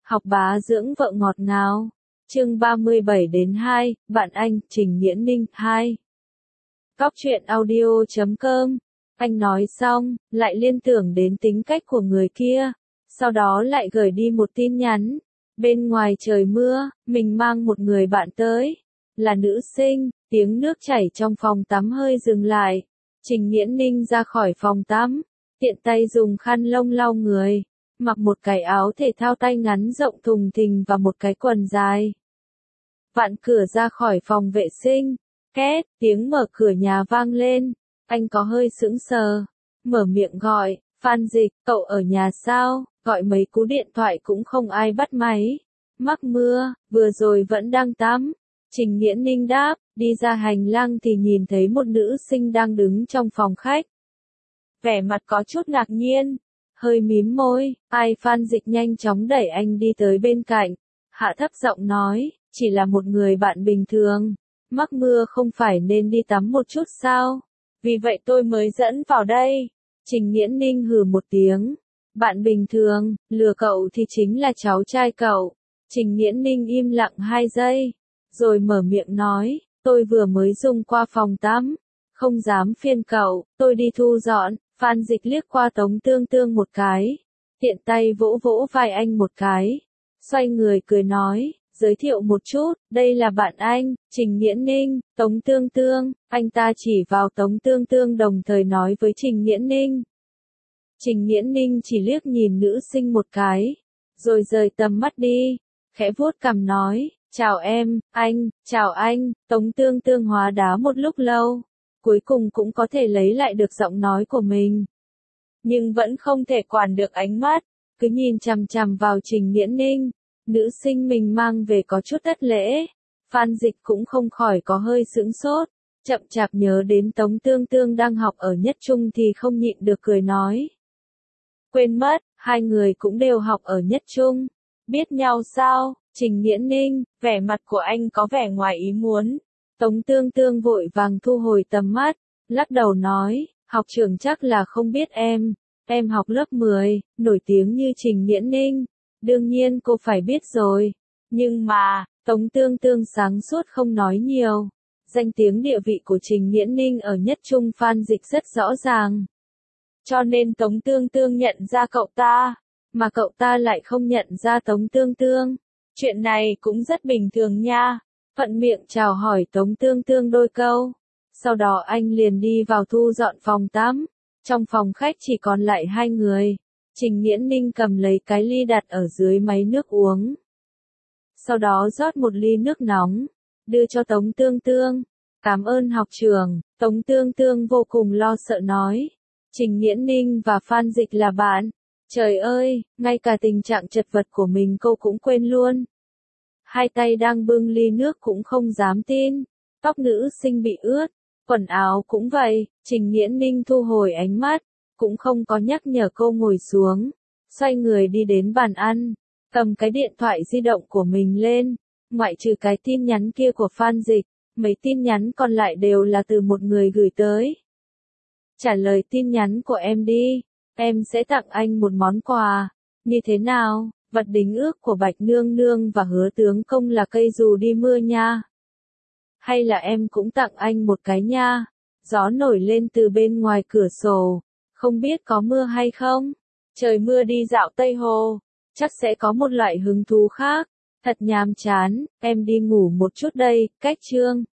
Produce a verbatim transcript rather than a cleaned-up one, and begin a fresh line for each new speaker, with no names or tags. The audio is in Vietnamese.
Học bá dưỡng vợ ngọt ngào. Chương ba mươi bảy đến hai, bạn anh, Trình Nghiễn Ninh, hai. Góc truyện audio chấm com. Anh nói xong, lại liên tưởng đến tính cách của người kia. Sau đó lại gửi đi một tin nhắn. Bên ngoài trời mưa, mình mang một người bạn tới. Là nữ sinh, tiếng nước chảy trong phòng tắm hơi dừng lại. Trình Nghiễn Ninh ra khỏi phòng tắm. Tiện tay dùng khăn lông lau người. Mặc một cái áo thể thao tay ngắn rộng thùng thình và một cái quần dài. Vặn cửa ra khỏi phòng vệ sinh. Két, tiếng mở cửa nhà vang lên. Anh có hơi sững sờ. Mở miệng gọi, Phan Dịch, cậu ở nhà sao? Gọi mấy cú điện thoại cũng không ai bắt máy. Mắc mưa, vừa rồi vẫn đang tắm. Trình Nghiễn Ninh đáp, đi ra hành lang thì nhìn thấy một nữ sinh đang đứng trong phòng khách. Vẻ mặt có chút ngạc nhiên. Hơi mím môi, ai Phan Dịch nhanh chóng đẩy anh đi tới bên cạnh. Hạ thấp giọng nói, chỉ là một người bạn bình thường. Mắc mưa không phải nên đi tắm một chút sao? Vì vậy tôi mới dẫn vào đây. Trình Nghiễn Ninh hừ một tiếng. Bạn bình thường, lừa cậu thì chính là cháu trai cậu. Trình Nghiễn Ninh im lặng hai giây. Rồi mở miệng nói, tôi vừa mới dùng qua phòng tắm. Không dám phiền cậu, tôi đi thu dọn. Phan Dịch liếc qua Tống Tương Tương một cái. Tiện tay vỗ vỗ vai anh một cái. Xoay người cười nói, giới thiệu một chút, đây là bạn anh, Trình Nghiễn Ninh, Tống Tương Tương. Anh ta chỉ vào Tống Tương Tương đồng thời nói với Trình Nghiễn Ninh. Trình Nghiễn Ninh chỉ liếc nhìn nữ sinh một cái. Rồi rời tầm mắt đi. Khẽ vuốt cằm nói, chào em, anh, chào anh. Tống Tương Tương hóa đá một lúc lâu. Cuối cùng cũng có thể lấy lại được giọng nói của mình. Nhưng vẫn không thể quản được ánh mắt. Cứ nhìn chằm chằm vào Trình Nghiễn Ninh. Nữ sinh mình mang về có chút thất lễ. Phan Dịch cũng không khỏi có hơi sững sốt. Chậm chạp nhớ đến Tống Tương Tương đang học ở Nhất Trung thì không nhịn được cười nói. Quên mất, hai người cũng đều học ở Nhất Trung. Biết nhau sao? Trình Nghiễn Ninh, vẻ mặt của anh có vẻ ngoài ý muốn. Tống Tương Tương vội vàng thu hồi tầm mắt, lắc đầu nói, học trưởng chắc là không biết em. Em học lớp mười, nổi tiếng như Trình Nghiễn Ninh. Đương nhiên cô phải biết rồi. Nhưng mà, Tống Tương Tương sáng suốt không nói nhiều. Danh tiếng địa vị của Trình Nghiễn Ninh ở Nhất Trung Phan Dịch rất rõ ràng. Cho nên Tống Tương Tương nhận ra cậu ta, mà cậu ta lại không nhận ra Tống Tương Tương. Chuyện này cũng rất bình thường nha. Thuận miệng chào hỏi Tống Tương Tương đôi câu. Sau đó anh liền đi vào thu dọn phòng tắm. Trong phòng khách chỉ còn lại hai người. Trình Nghiễn Ninh cầm lấy cái ly đặt ở dưới máy nước uống. Sau đó rót một ly nước nóng, đưa cho Tống Tương Tương. Cảm ơn học trưởng. Tống Tương Tương vô cùng lo sợ nói. Trình Nghiễn Ninh và Phan Dịch là bạn. Trời ơi, ngay cả tình trạng chật vật của mình cô cũng quên luôn. Hai tay đang bưng ly nước cũng không dám tin. Tóc nữ sinh bị ướt, quần áo cũng vậy. Trình Nghiễn Ninh thu hồi ánh mắt, cũng không có nhắc nhở cô ngồi xuống. Xoay người đi đến bàn ăn, cầm cái điện thoại di động của mình lên. Ngoại trừ cái tin nhắn kia của Phan Dịch, mấy tin nhắn còn lại đều là từ một người gửi tới. Trả lời tin nhắn của em đi, em sẽ tặng anh một món quà. Như thế nào? Vật đính ước của Bạch Nương Nương và Hứa Tướng Công là cây dù đi mưa nha. Hay là em cũng tặng anh một cái nha. Gió nổi lên từ bên ngoài cửa sổ. Không biết có mưa hay không? Trời mưa đi dạo Tây Hồ. Chắc sẽ có một loại hứng thú khác. Thật nhàm chán, em đi ngủ một chút đây, cách chương.